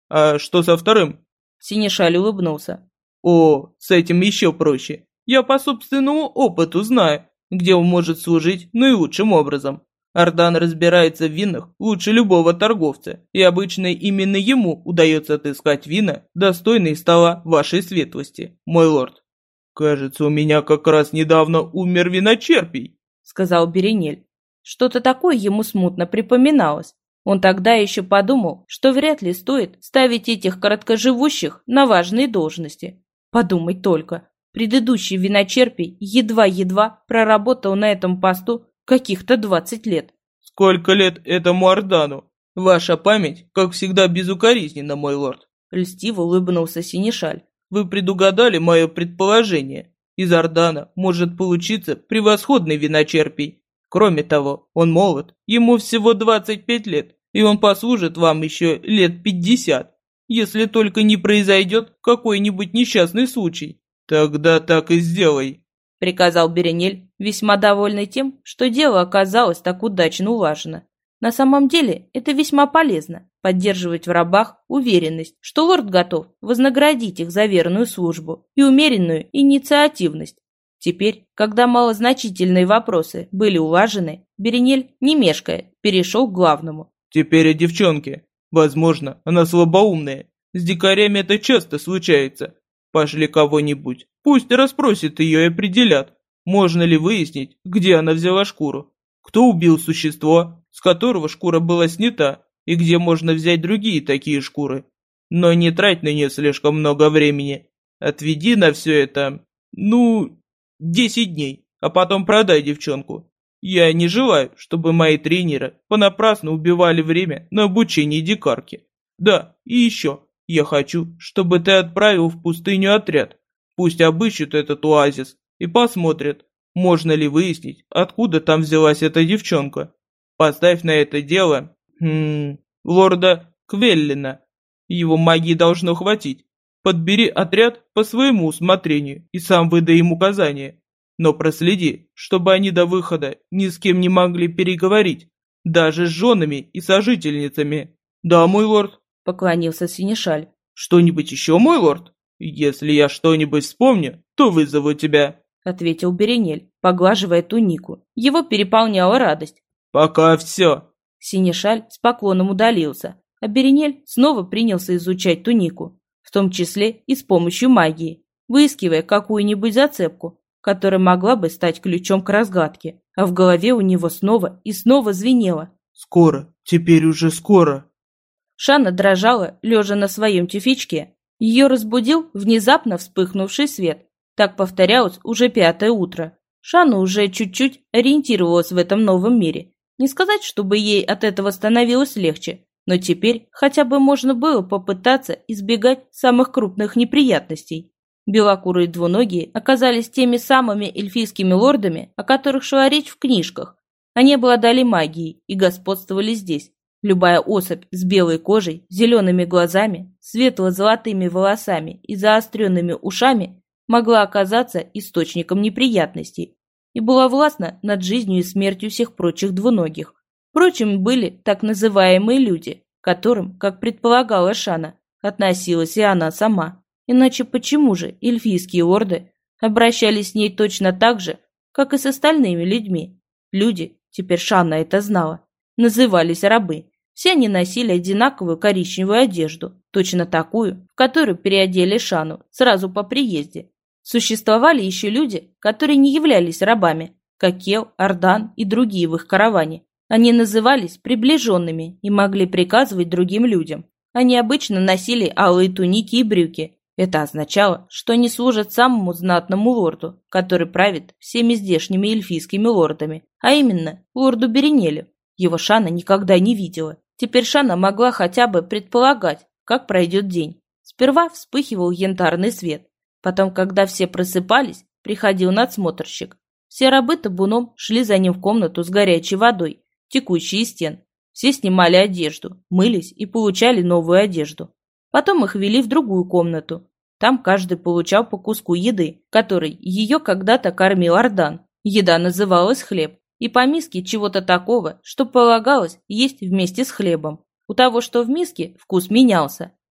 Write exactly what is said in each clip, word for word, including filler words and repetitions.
А что со вторым? Синешаль улыбнулся. О, с этим еще проще. Я по собственному опыту знаю, где он может служить наилучшим образом. Ардан разбирается в винах лучше любого торговца, и обычно именно ему удается отыскать вина, достойные стола вашей светлости, мой лорд. Кажется, у меня как раз недавно умер виночерпий, сказал Беренель. Что-то такое ему смутно припоминалось. Он тогда еще подумал, что вряд ли стоит ставить этих короткоживущих на важные должности. Подумать только, предыдущий виночерпий едва-едва проработал на этом посту каких-то двадцать лет. Сколько лет этому Ардану? Ваша память, как всегда, безукоризненна, мой лорд. Льстиво улыбнулся Синешаль. Вы предугадали мое предположение. Из Ардана может получиться превосходный виночерпий. Кроме того, он молод, ему всего двадцать пять лет, и он послужит вам еще лет пятьдесят, если только не произойдет какой-нибудь несчастный случай. Тогда так и сделай, — приказал Беренель, весьма довольный тем, что дело оказалось так удачно улажено. На самом деле это весьма полезно – поддерживать в рабах уверенность, что лорд готов вознаградить их за верную службу и умеренную инициативность. Теперь, когда малозначительные вопросы были улажены, Беренель, не мешкая, перешел к главному. «Теперь о девчонке. Возможно, она слабоумная. С дикарями это часто случается. Пошли кого-нибудь. Пусть расспросят ее и определят, можно ли выяснить, где она взяла шкуру. Кто убил существо, с которого шкура была снята, и где можно взять другие такие шкуры. Но не трать на нее слишком много времени. Отведи на все это, ну, десять дней, а потом продай девчонку. Я не желаю, чтобы мои тренеры понапрасну убивали время на обучение дикарки. Да, и еще, я хочу, чтобы ты отправил в пустыню отряд. Пусть обыщут этот оазис и посмотрят, можно ли выяснить, откуда там взялась эта девчонка. Поставь на это дело, хм, лорда Квеллина. Его магии должно хватить. Подбери отряд по своему усмотрению и сам выдай им указания. Но проследи, чтобы они до выхода ни с кем не могли переговорить, даже с женами и сожительницами. Да, мой лорд, — поклонился Синешаль. Что-нибудь еще, мой лорд? Если я что-нибудь вспомню, то вызову тебя, — ответил Беренель, поглаживая тунику. Его переполняла радость. Пока все. Синешаль с поклоном удалился, а Беренель снова принялся изучать тунику, в том числе и с помощью магии, выискивая какую-нибудь зацепку, которая могла бы стать ключом к разгадке, а в голове у него снова и снова звенело. «Скоро, теперь уже скоро». Шана дрожала, лежа на своем тюфячке. Ее разбудил внезапно вспыхнувший свет. Так повторялось уже пятое утро. Шана уже чуть-чуть ориентировалась в этом новом мире. Не сказать, чтобы ей от этого становилось легче, но теперь хотя бы можно было попытаться избегать самых крупных неприятностей. Белокурые двуногие оказались теми самыми эльфийскими лордами, о которых шла речь в книжках. Они обладали магией и господствовали здесь. Любая особь с белой кожей, зелеными глазами, светло-золотыми волосами и заостренными ушами могла оказаться источником неприятностей и была властна над жизнью и смертью всех прочих двуногих. Впрочем, были так называемые люди, к которым, как предполагала Шана, относилась и она сама. Иначе почему же эльфийские лорды обращались с ней точно так же, как и с остальными людьми? Люди, теперь Шана это знала, назывались рабы. Все они носили одинаковую коричневую одежду, точно такую, в которую переодели Шану сразу по приезде. Существовали еще люди, которые не являлись рабами, как Кел, Ардан и другие в их караване. Они назывались приближенными и могли приказывать другим людям. Они обычно носили алые туники и брюки. Это означало, что они служат самому знатному лорду, который правит всеми здешними эльфийскими лордами, а именно лорду Беренелю. Его Шана никогда не видела. Теперь Шана могла хотя бы предполагать, как пройдет день. Сперва вспыхивал янтарный свет. Потом, когда все просыпались, приходил надсмотрщик. Все рабы табуном шли за ним в комнату с горячей водой, текущей из стен. Все снимали одежду, мылись и получали новую одежду. Потом их вели в другую комнату. Там каждый получал по куску еды, которой ее когда-то кормил Ардан. Еда называлась хлеб. И по миске чего-то такого, что полагалось есть вместе с хлебом. У того, что в миске, вкус менялся.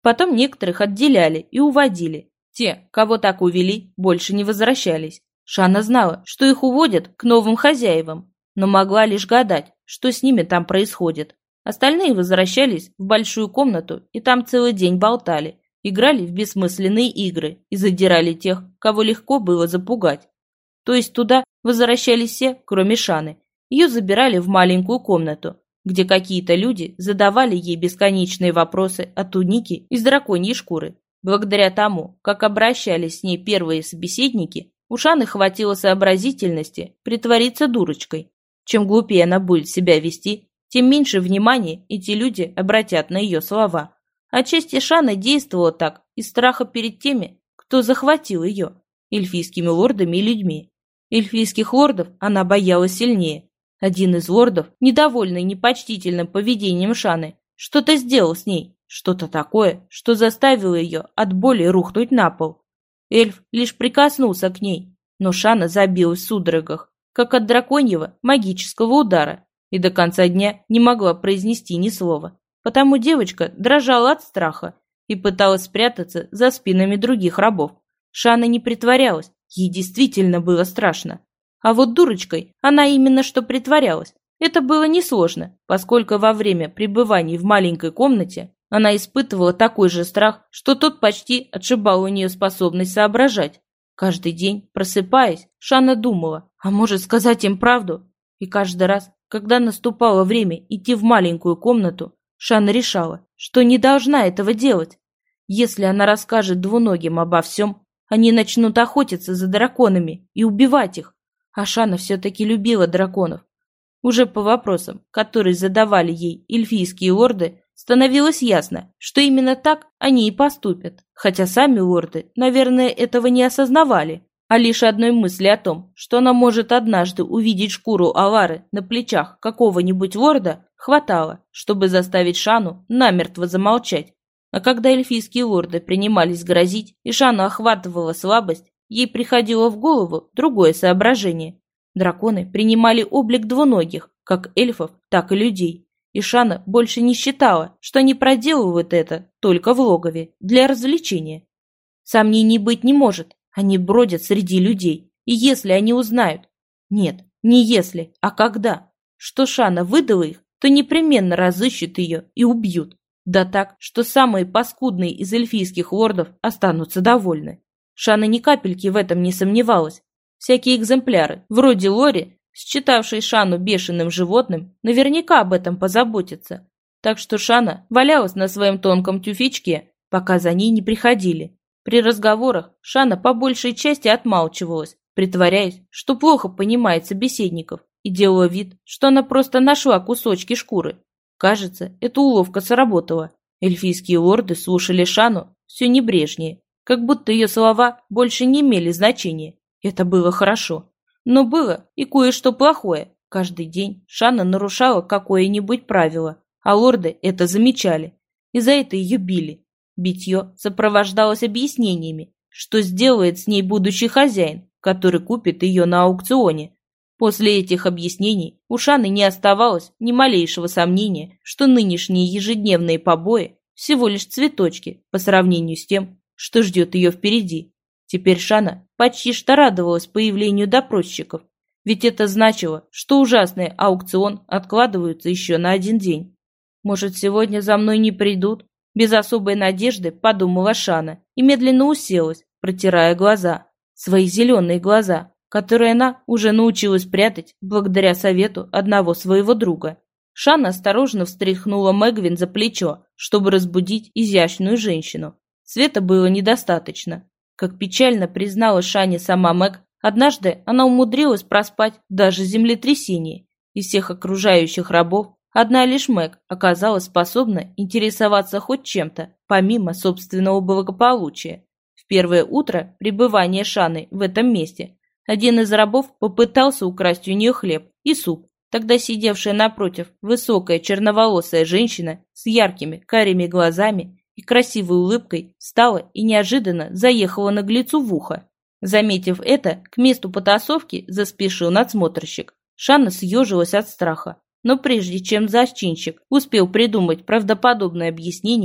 Потом некоторых отделяли и уводили. Те, кого так увели, больше не возвращались. Шана знала, что их уводят к новым хозяевам, но могла лишь гадать, что с ними там происходит. Остальные возвращались в большую комнату и там целый день болтали, играли в бессмысленные игры и задирали тех, кого легко было запугать. То есть туда возвращались все, кроме Шаны. Ее забирали в маленькую комнату, где какие-то люди задавали ей бесконечные вопросы о тунике из драконьей шкуры. Благодаря тому, как обращались с ней первые собеседники, у Шаны хватило сообразительности притвориться дурочкой. Чем глупее она будет себя вести, тем меньше внимания эти люди обратят на ее слова. Отчасти Шана действовала так из страха перед теми, кто захватил ее, эльфийскими лордами и людьми. Эльфийских лордов она боялась сильнее. Один из лордов, недовольный непочтительным поведением Шаны, что-то сделал с ней, что-то такое, что заставило ее от боли рухнуть на пол. Эльф лишь прикоснулся к ней, но Шана забилась в судорогах, как от драконьего магического удара, и до конца дня не могла произнести ни слова. Потому девочка дрожала от страха и пыталась спрятаться за спинами других рабов. Шана не притворялась, ей действительно было страшно. А вот дурочкой она именно что притворялась. Это было несложно, поскольку во время пребывания в маленькой комнате она испытывала такой же страх, что тот почти отшибал у нее способность соображать. Каждый день, просыпаясь, Шана думала, а может сказать им правду? И каждый раз, когда наступало время идти в маленькую комнату, Шана решала, что не должна этого делать. Если она расскажет двуногим обо всем, они начнут охотиться за драконами и убивать их. А Шана все-таки любила драконов. Уже по вопросам, которые задавали ей эльфийские лорды, становилось ясно, что именно так они и поступят. Хотя сами лорды, наверное, этого не осознавали. А лишь одной мысли о том, что она может однажды увидеть шкуру Алары на плечах какого-нибудь лорда, хватало, чтобы заставить Шану намертво замолчать. А когда эльфийские лорды принимались грозить, и Шану охватывала слабость, ей приходило в голову другое соображение. Драконы принимали облик двуногих, как эльфов, так и людей. И Шана больше не считала, что они проделывают это только в логове, для развлечения. Сомнений быть не может, они бродят среди людей, и если они узнают... Нет, не если, а когда. Что Шана выдала их, то непременно разыщут ее и убьют. Да так, что самые паскудные из эльфийских лордов останутся довольны. Шана ни капельки в этом не сомневалась. Всякие экземпляры, вроде Лори, считавшей Шану бешеным животным, наверняка об этом позаботятся. Так что Шана валялась на своем тонком тюфячке, пока за ней не приходили. При разговорах Шана по большей части отмалчивалась, притворяясь, что плохо понимает собеседников, и делала вид, что она просто нашла кусочки шкуры. Кажется, эта уловка сработала. Эльфийские лорды слушали Шану все небрежнее, как будто ее слова больше не имели значения. Это было хорошо. Но было и кое-что плохое. Каждый день Шана нарушала какое-нибудь правило, а лорды это замечали, и за это ее били. Битье сопровождалось объяснениями, что сделает с ней будущий хозяин, который купит ее на аукционе. После этих объяснений у Шаны не оставалось ни малейшего сомнения, что нынешние ежедневные побои всего лишь цветочки по сравнению с тем, что ждет ее впереди. Теперь Шана почти что радовалась появлению допросчиков, ведь это значило, что ужасный аукцион откладывается еще на один день. «Может, сегодня за мной не придут?» Без особой надежды подумала Шана и медленно уселась, протирая глаза, свои зеленые глаза, которые она уже научилась прятать благодаря совету одного своего друга. Шана осторожно встряхнула Мэгвин за плечо, чтобы разбудить изящную женщину. Света было недостаточно. Как печально признала Шане сама Мэг, однажды она умудрилась проспать даже землетрясение. Из всех окружающих рабов одна лишь Мэг оказалась способна интересоваться хоть чем-то, помимо собственного благополучия. В первое утро пребывания Шаны в этом месте один из рабов попытался украсть у нее хлеб и суп. Тогда сидевшая напротив высокая черноволосая женщина с яркими карими глазами и красивой улыбкой встала и неожиданно заехала наглецу в ухо. Заметив это, к месту потасовки заспешил надсмотрщик. Шана съежилась от страха, но прежде чем зачинщик успел придумать правдоподобное объяснение,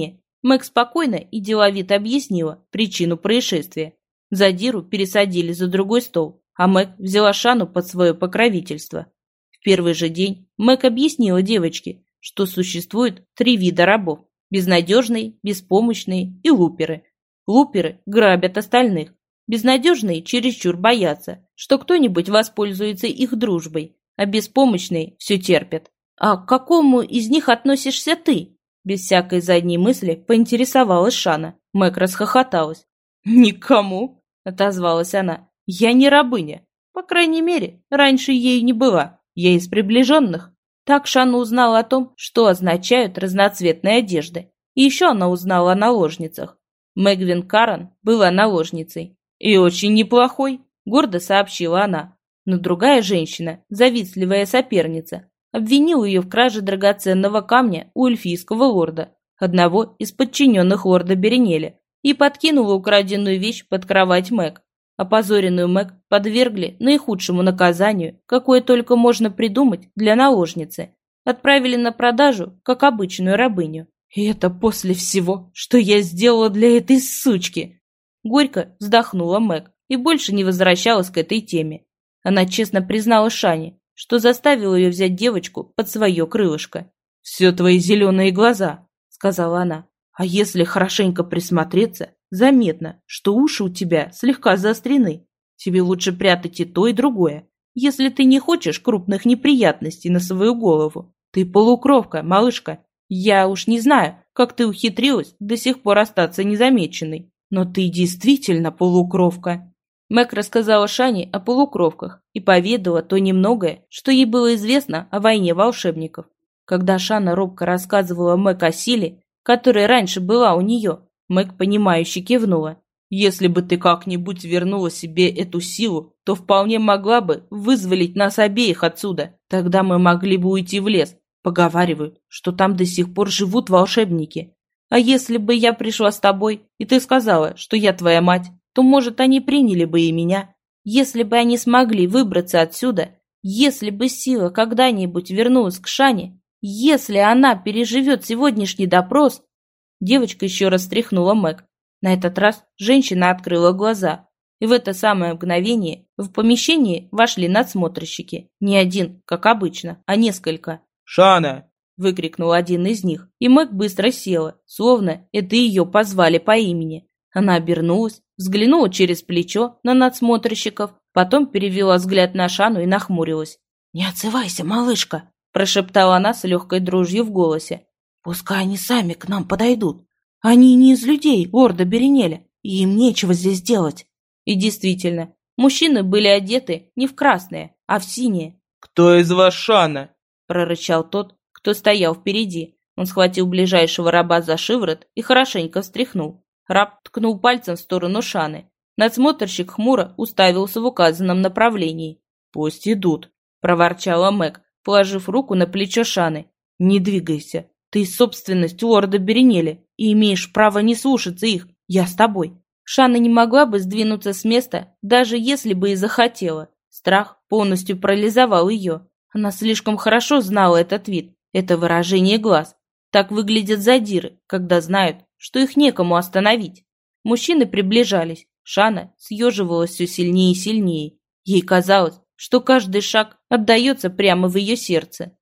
Мэг спокойно и деловито объяснила причину происшествия. Задиру пересадили за другой стол, а Мэг взяла Шану под свое покровительство. В первый же день Мэг объяснила девочке, что существует три вида рабов – безнадежные, беспомощные и луперы. Луперы грабят остальных. Безнадежные чересчур боятся, что кто-нибудь воспользуется их дружбой, а беспомощные все терпят. «А к какому из них относишься ты?» Без всякой задней мысли поинтересовалась Шана. Мэг расхохоталась. «Никому», — отозвалась она. «Я не рабыня. По крайней мере, раньше ею не была. Я из приближенных». Так Шана узнала о том, что означают разноцветные одежды. И еще она узнала о наложницах. Мэгвин Каран была наложницей. «И очень неплохой», — гордо сообщила она. Но другая женщина, завистливая соперница, обвинила ее в краже драгоценного камня у эльфийского лорда, одного из подчиненных лорда Беренеля, и подкинула украденную вещь под кровать Мэг. Опозоренную Мэг подвергли наихудшему наказанию, какое только можно придумать для наложницы. Отправили на продажу, как обычную рабыню. «И это после всего, что я сделала для этой сучки!» Горько вздохнула Мэг и больше не возвращалась к этой теме. Она честно признала Шане, что заставила ее взять девочку под свое крылышко. «Все твои зеленые глаза», — сказала она. «А если хорошенько присмотреться, заметно, что уши у тебя слегка заострены. Тебе лучше прятать и то, и другое, если ты не хочешь крупных неприятностей на свою голову. Ты полукровка, малышка. Я уж не знаю, как ты ухитрилась до сих пор остаться незамеченной, но ты действительно полукровка». Мэг рассказала Шане о полукровках и поведала то немногое, что ей было известно о войне волшебников. Когда Шана робко рассказывала Мэг о силе, которая раньше была у нее, Мэг понимающе кивнула. «Если бы ты как-нибудь вернула себе эту силу, то вполне могла бы вызволить нас обеих отсюда. Тогда мы могли бы уйти в лес. Поговаривают, что там до сих пор живут волшебники. А если бы я пришла с тобой, и ты сказала, что я твоя мать, то, может, они приняли бы и меня. Если бы они смогли выбраться отсюда, если бы сила когда-нибудь вернулась к Шане, если она переживет сегодняшний допрос...» Девочка еще раз стряхнула Мэг. На этот раз женщина открыла глаза, и в это самое мгновение в помещение вошли надсмотрщики. Не один, как обычно, а несколько. «Шана!» — выкрикнул один из них, и Мэг быстро села, словно это ее позвали по имени. Она обернулась, взглянула через плечо на надсмотрщиков, потом перевела взгляд на Шану и нахмурилась. «Не отзывайся, малышка!» – прошептала она с легкой дрожью в голосе. «Пускай они сами к нам подойдут. Они не из людей лорда Беренеля, и им нечего здесь делать». И действительно, мужчины были одеты не в красное, а в синее. «Кто из вас Шана?» – прорычал тот, кто стоял впереди. Он схватил ближайшего раба за шиворот и хорошенько встряхнул. Раб ткнул пальцем в сторону Шаны. Надсмотрщик хмуро уставился в указанном направлении. «Пусть идут», – проворчала Мэг, положив руку на плечо Шаны. «Не двигайся. Ты собственность лорда Беренеля и имеешь право не слушаться их. Я с тобой». Шана не могла бы сдвинуться с места, даже если бы и захотела. Страх полностью парализовал ее. Она слишком хорошо знала этот вид, это выражение глаз. Так выглядят задиры, когда знают, что их некому остановить. Мужчины приближались. Шана съеживалась все сильнее и сильнее. Ей казалось, что каждый шаг отдается прямо в ее сердце.